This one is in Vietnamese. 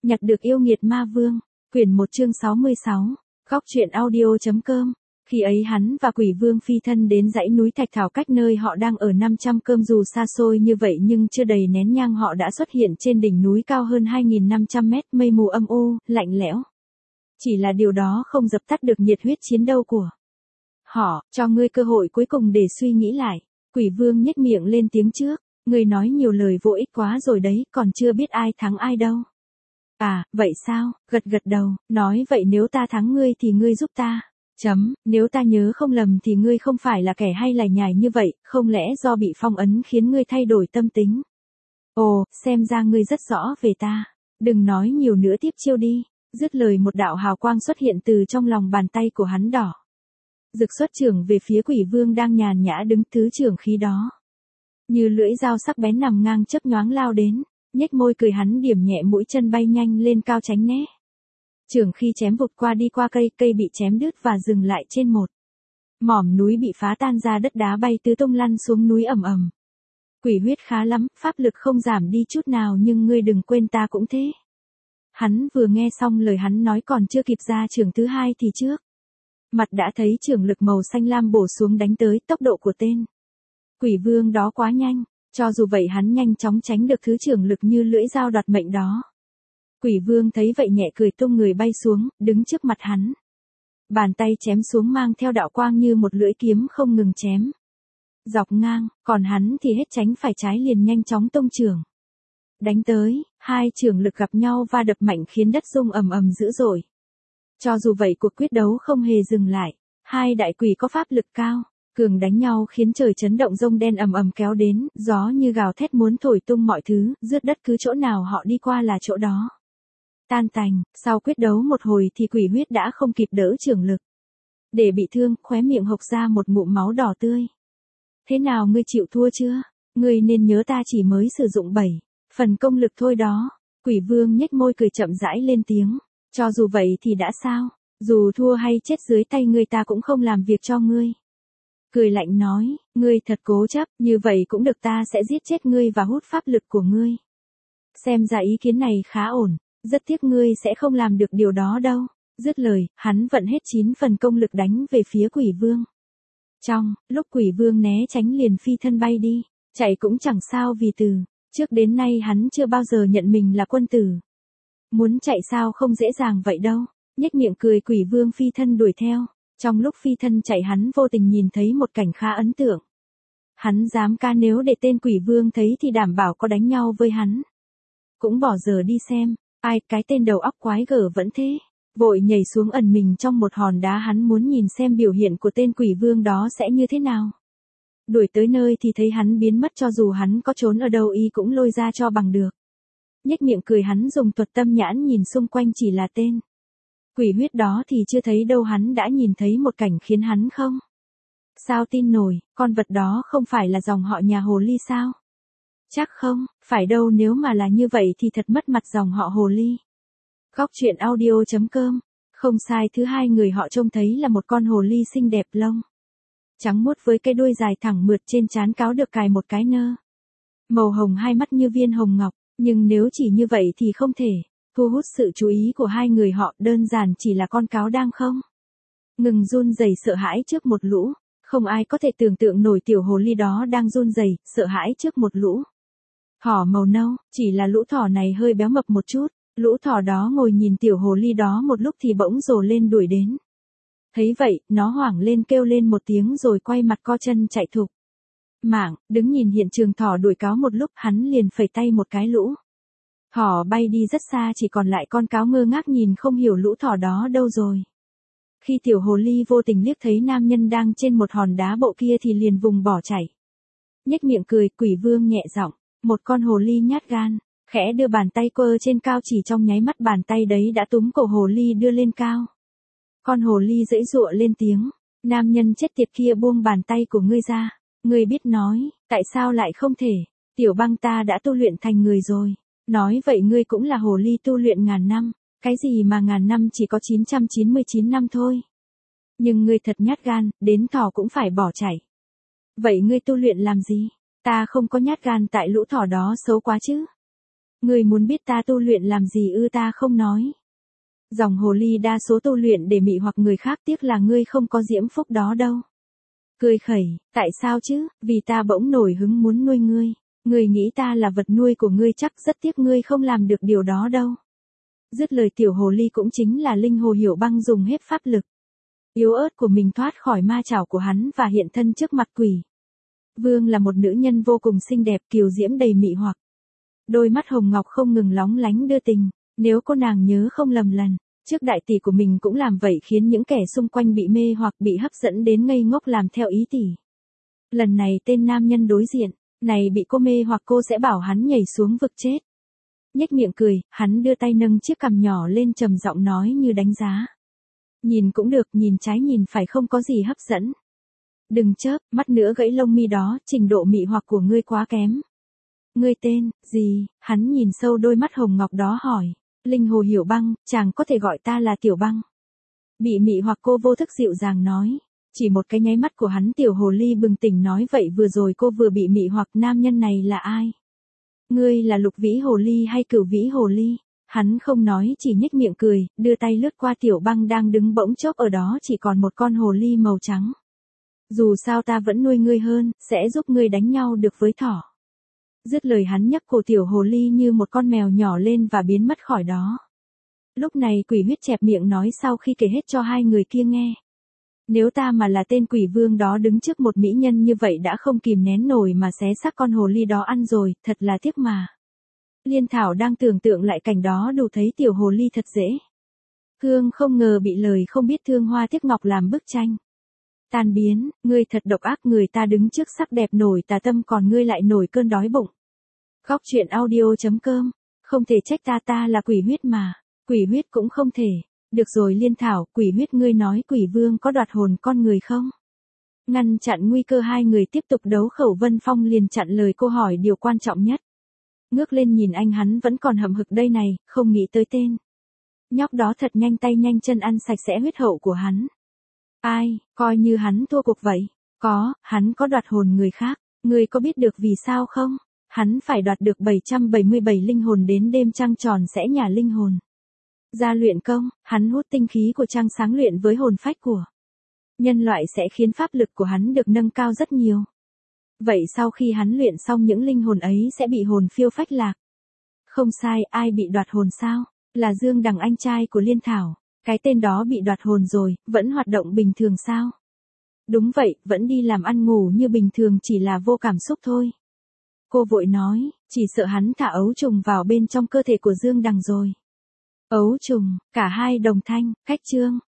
Nhặt được yêu nghiệt ma vương. Quyển 1 chương 66. Góc truyện audio.com. Khi ấy hắn và quỷ vương phi thân đến dãy núi Thạch Thảo cách nơi họ đang ở 500 cơm, dù xa xôi như vậy nhưng chưa đầy nén nhang họ đã xuất hiện trên đỉnh núi cao hơn 2.500 mét, mây mù âm u, lạnh lẽo. Chỉ là điều đó không dập tắt được nhiệt huyết chiến đấu của họ. Cho ngươi cơ hội cuối cùng để suy nghĩ lại. Quỷ vương nhếch miệng lên tiếng trước. Ngươi nói nhiều lời vô ích quá rồi đấy, còn chưa biết ai thắng ai đâu. À, vậy sao? Gật gật đầu, nói vậy nếu ta thắng ngươi thì ngươi giúp ta. Nếu ta nhớ không lầm thì ngươi không phải là kẻ hay lải nhải như vậy, không lẽ do bị phong ấn khiến ngươi thay đổi tâm tính? Ồ, xem ra ngươi rất rõ về ta. Đừng nói nhiều nữa, tiếp chiêu đi. Dứt lời một đạo hào quang xuất hiện từ trong lòng bàn tay của hắn đỏ. Rực xuất trưởng về phía quỷ vương đang nhàn nhã đứng thứ trưởng khí đó. Như lưỡi dao sắc bén nằm ngang chớp nhoáng lao đến, nhếch môi cười hắn điểm nhẹ mũi chân bay nhanh lên cao tránh né. Trưởng khi chém vụt qua đi qua cây bị chém đứt và dừng lại trên một mỏm núi bị phá tan ra, đất đá bay tứ tung lăn xuống núi ầm ầm. Quỷ huyết khá lắm, pháp lực không giảm đi chút nào nhưng ngươi đừng quên ta cũng thế. Hắn vừa nghe xong lời hắn nói còn chưa kịp ra trưởng thứ hai thì trước mặt đã thấy trưởng lực màu xanh lam bổ xuống đánh tới. Tốc độ của tên quỷ vương đó quá nhanh, cho dù vậy hắn nhanh chóng tránh được thứ trưởng lực như lưỡi dao đoạt mệnh đó. Quỷ vương thấy vậy nhẹ cười tung người bay xuống, đứng trước mặt hắn. Bàn tay chém xuống mang theo đạo quang như một lưỡi kiếm không ngừng chém dọc ngang, còn hắn thì hết tránh phải trái liền nhanh chóng tung trưởng đánh tới. Hai trưởng lực gặp nhau va đập mạnh khiến đất rung ầm ầm dữ dội. Cho dù vậy cuộc quyết đấu không hề dừng lại. Hai đại quỷ có pháp lực cao, cường đánh nhau khiến trời chấn động, rông đen ầm ầm kéo đến, gió như gào thét muốn thổi tung mọi thứ, rứt đất cứ chỗ nào họ đi qua là chỗ đó tan tành. Sau quyết đấu một hồi thì quỷ huyết đã không kịp đỡ trưởng lực để bị thương, khóe miệng hộc ra một ngụm máu đỏ tươi. Thế nào, ngươi chịu thua chưa? Ngươi nên nhớ ta chỉ mới sử dụng 7 phần công lực thôi đó. Quỷ vương nhếch môi cười chậm rãi lên tiếng. Cho dù vậy thì đã sao? Dù thua hay chết dưới tay ngươi ta cũng không làm việc cho ngươi. Cười lạnh nói, ngươi thật cố chấp, như vậy cũng được, ta sẽ giết chết ngươi và hút pháp lực của ngươi. Xem ra ý kiến này khá ổn, rất tiếc ngươi sẽ không làm được điều đó đâu. Dứt lời, hắn vận hết 9 phần công lực đánh về phía quỷ vương. Trong lúc quỷ vương né tránh liền phi thân bay đi, chạy cũng chẳng sao vì từ trước đến nay hắn chưa bao giờ nhận mình là quân tử. Muốn chạy sao không dễ dàng vậy đâu. Nhếch miệng cười, quỷ vương phi thân đuổi theo. Trong lúc phi thân chạy hắn vô tình nhìn thấy một cảnh khá ấn tượng. Hắn dám ca nếu để tên quỷ vương thấy thì đảm bảo có đánh nhau với hắn. Cũng bỏ giờ đi xem, ai cái tên đầu óc quái gở vẫn thế. Vội nhảy xuống ẩn mình trong một hòn đá, hắn muốn nhìn xem biểu hiện của tên quỷ vương đó sẽ như thế nào. Đuổi tới nơi thì thấy hắn biến mất, cho dù hắn có trốn ở đâu y cũng lôi ra cho bằng được. Nhếch miệng cười hắn dùng thuật tâm nhãn nhìn xung quanh, chỉ là tên quỷ huyết đó thì chưa thấy đâu, hắn đã nhìn thấy một cảnh khiến hắn không sao tin nổi. Con vật đó không phải là dòng họ nhà hồ ly sao? Chắc không phải đâu, nếu mà là như vậy thì thật mất mặt dòng họ hồ ly. Góc truyện audio.com. Không sai, thứ hai người họ trông thấy là một con hồ ly xinh đẹp, lông trắng muốt với cái đuôi dài thẳng mượt, trên trán cáo được cài một cái nơ màu hồng, hai mắt như viên hồng ngọc. Nhưng nếu chỉ như vậy thì không thể thu hút sự chú ý của hai người họ, đơn giản chỉ là con cáo đang không ngừng run rẩy sợ hãi trước một lũ. Không ai có thể tưởng tượng nổi tiểu hồ ly đó đang run rẩy sợ hãi trước một lũ thỏ màu nâu. Chỉ là lũ thỏ này hơi béo mập một chút. Lũ thỏ đó ngồi nhìn tiểu hồ ly đó một lúc thì bỗng rồ lên đuổi đến. Thấy vậy, nó hoảng lên kêu lên một tiếng rồi quay mặt co chân chạy thục mạng. Đứng nhìn hiện trường thỏ đuổi cáo một lúc, hắn liền phẩy tay một cái, lũ thỏ bay đi rất xa, chỉ còn lại con cáo ngơ ngác nhìn không hiểu lũ thỏ đó đâu rồi. Khi tiểu hồ ly vô tình liếc thấy nam nhân đang trên một hòn đá bộ kia thì liền vùng bỏ chạy. Nhếch miệng cười, quỷ vương nhẹ giọng, một con hồ ly nhát gan, khẽ đưa bàn tay quơ trên cao, chỉ trong nháy mắt bàn tay đấy đã túm cổ hồ ly đưa lên cao. Con hồ ly giãy giụa lên tiếng, nam nhân chết tiệt kia, buông bàn tay của ngươi ra. Ngươi biết nói, tại sao lại không thể? Tiểu băng ta đã tu luyện thành người rồi. Nói vậy ngươi cũng là hồ ly tu luyện ngàn năm. Cái gì mà ngàn năm, chỉ có 999 năm thôi. Nhưng ngươi thật nhát gan, đến thỏ cũng phải bỏ chạy. Vậy ngươi tu luyện làm gì? Ta không có nhát gan, tại lũ thỏ đó xấu quá chứ. Ngươi muốn biết ta tu luyện làm gì ư? Ta không nói. Dòng hồ ly đa số tu luyện để mị hoặc người khác, tiếc là ngươi không có diễm phúc đó đâu. Cười khẩy, tại sao chứ? Vì ta bỗng nổi hứng muốn nuôi ngươi. Ngươi nghĩ ta là vật nuôi của ngươi, chắc rất tiếc ngươi không làm được điều đó đâu. Dứt lời tiểu hồ ly cũng chính là linh hồ Hiểu Băng dùng hết pháp lực yếu ớt của mình thoát khỏi ma chảo của hắn và hiện thân trước mặt quỷ vương, là một nữ nhân vô cùng xinh đẹp, kiều diễm đầy mị hoặc. Đôi mắt hồng ngọc không ngừng lóng lánh đưa tình, nếu cô nàng nhớ không lầm lần trước đại tỷ của mình cũng làm vậy, khiến những kẻ xung quanh bị mê hoặc bị hấp dẫn đến ngây ngốc làm theo ý tỷ. Lần này tên nam nhân đối diện này bị cô mê hoặc, cô sẽ bảo hắn nhảy xuống vực chết. Nhếch miệng cười, hắn đưa tay nâng chiếc cằm nhỏ lên trầm giọng nói như đánh giá. Nhìn cũng được, nhìn trái nhìn phải không có gì hấp dẫn. Đừng chớp mắt nữa gãy lông mi đó, trình độ mị hoặc của ngươi quá kém. Ngươi tên gì? Hắn nhìn sâu đôi mắt hồng ngọc đó hỏi. Linh hồ Hiểu Băng, chàng có thể gọi ta là Tiểu Băng. Bị mị hoặc cô vô thức dịu dàng nói. Chỉ một cái nháy mắt của hắn, tiểu hồ ly bừng tỉnh nói, vậy vừa rồi cô vừa bị mị hoặc, nam nhân này là ai? Ngươi là Lục Vĩ Hồ Ly hay Cửu Vĩ Hồ Ly? Hắn không nói, chỉ nhếch miệng cười, đưa tay lướt qua Tiểu Băng đang đứng bỗng chốc ở đó chỉ còn một con hồ ly màu trắng. Dù sao ta vẫn nuôi ngươi hơn, sẽ giúp ngươi đánh nhau được với thỏ. Dứt lời hắn nhấc cổ tiểu hồ ly như một con mèo nhỏ lên và biến mất khỏi đó. Lúc này quỷ huyết chẹp miệng nói sau khi kể hết cho hai người kia nghe. Nếu ta mà là tên quỷ vương đó đứng trước một mỹ nhân như vậy đã không kìm nén nổi mà xé xác con hồ ly đó ăn rồi, thật là tiếc mà. Liên Thảo đang tưởng tượng lại cảnh đó, đủ thấy tiểu hồ ly thật dễ thương, không ngờ bị lời không biết thương hoa tiếc ngọc làm bức tranh tan biến. Ngươi thật độc ác, người ta đứng trước sắc đẹp nổi tà tâm, còn ngươi lại nổi cơn đói bụng. Góc truyện audio.com. Không thể trách ta là quỷ huyết mà. Quỷ huyết cũng không thể. Được rồi Liên Thảo, quỷ huyết, ngươi nói quỷ vương có đoạt hồn con người không? Ngăn chặn nguy cơ hai người tiếp tục đấu khẩu, Vân Phong liền chặn lời cô hỏi điều quan trọng nhất. Ngước lên nhìn anh, hắn vẫn còn hậm hực đây này, không nghĩ tới tên nhóc đó thật nhanh tay nhanh chân ăn sạch sẽ huyết hậu của hắn. Ai, coi như hắn thua cuộc vậy. Có, hắn có đoạt hồn người khác. Ngươi có biết được vì sao không? Hắn phải đoạt được 777 linh hồn, đến đêm trăng tròn sẽ nhả linh hồn ra luyện công. Hắn hút tinh khí của trăng sáng luyện với hồn phách của nhân loại sẽ khiến pháp lực của hắn được nâng cao rất nhiều. Vậy sau khi hắn luyện xong, những linh hồn ấy sẽ bị hồn phiêu phách lạc. Không sai, ai bị đoạt hồn sao? Là Dương Đằng, anh trai của Liên Thảo. Cái tên đó bị đoạt hồn rồi, vẫn hoạt động bình thường sao? Đúng vậy, vẫn đi làm ăn ngủ như bình thường, chỉ là vô cảm xúc thôi. Cô vội nói, chỉ sợ hắn thả ấu trùng vào bên trong cơ thể của Dương Đằng rồi. Ấu trùng, cả hai đồng thanh, cách chương.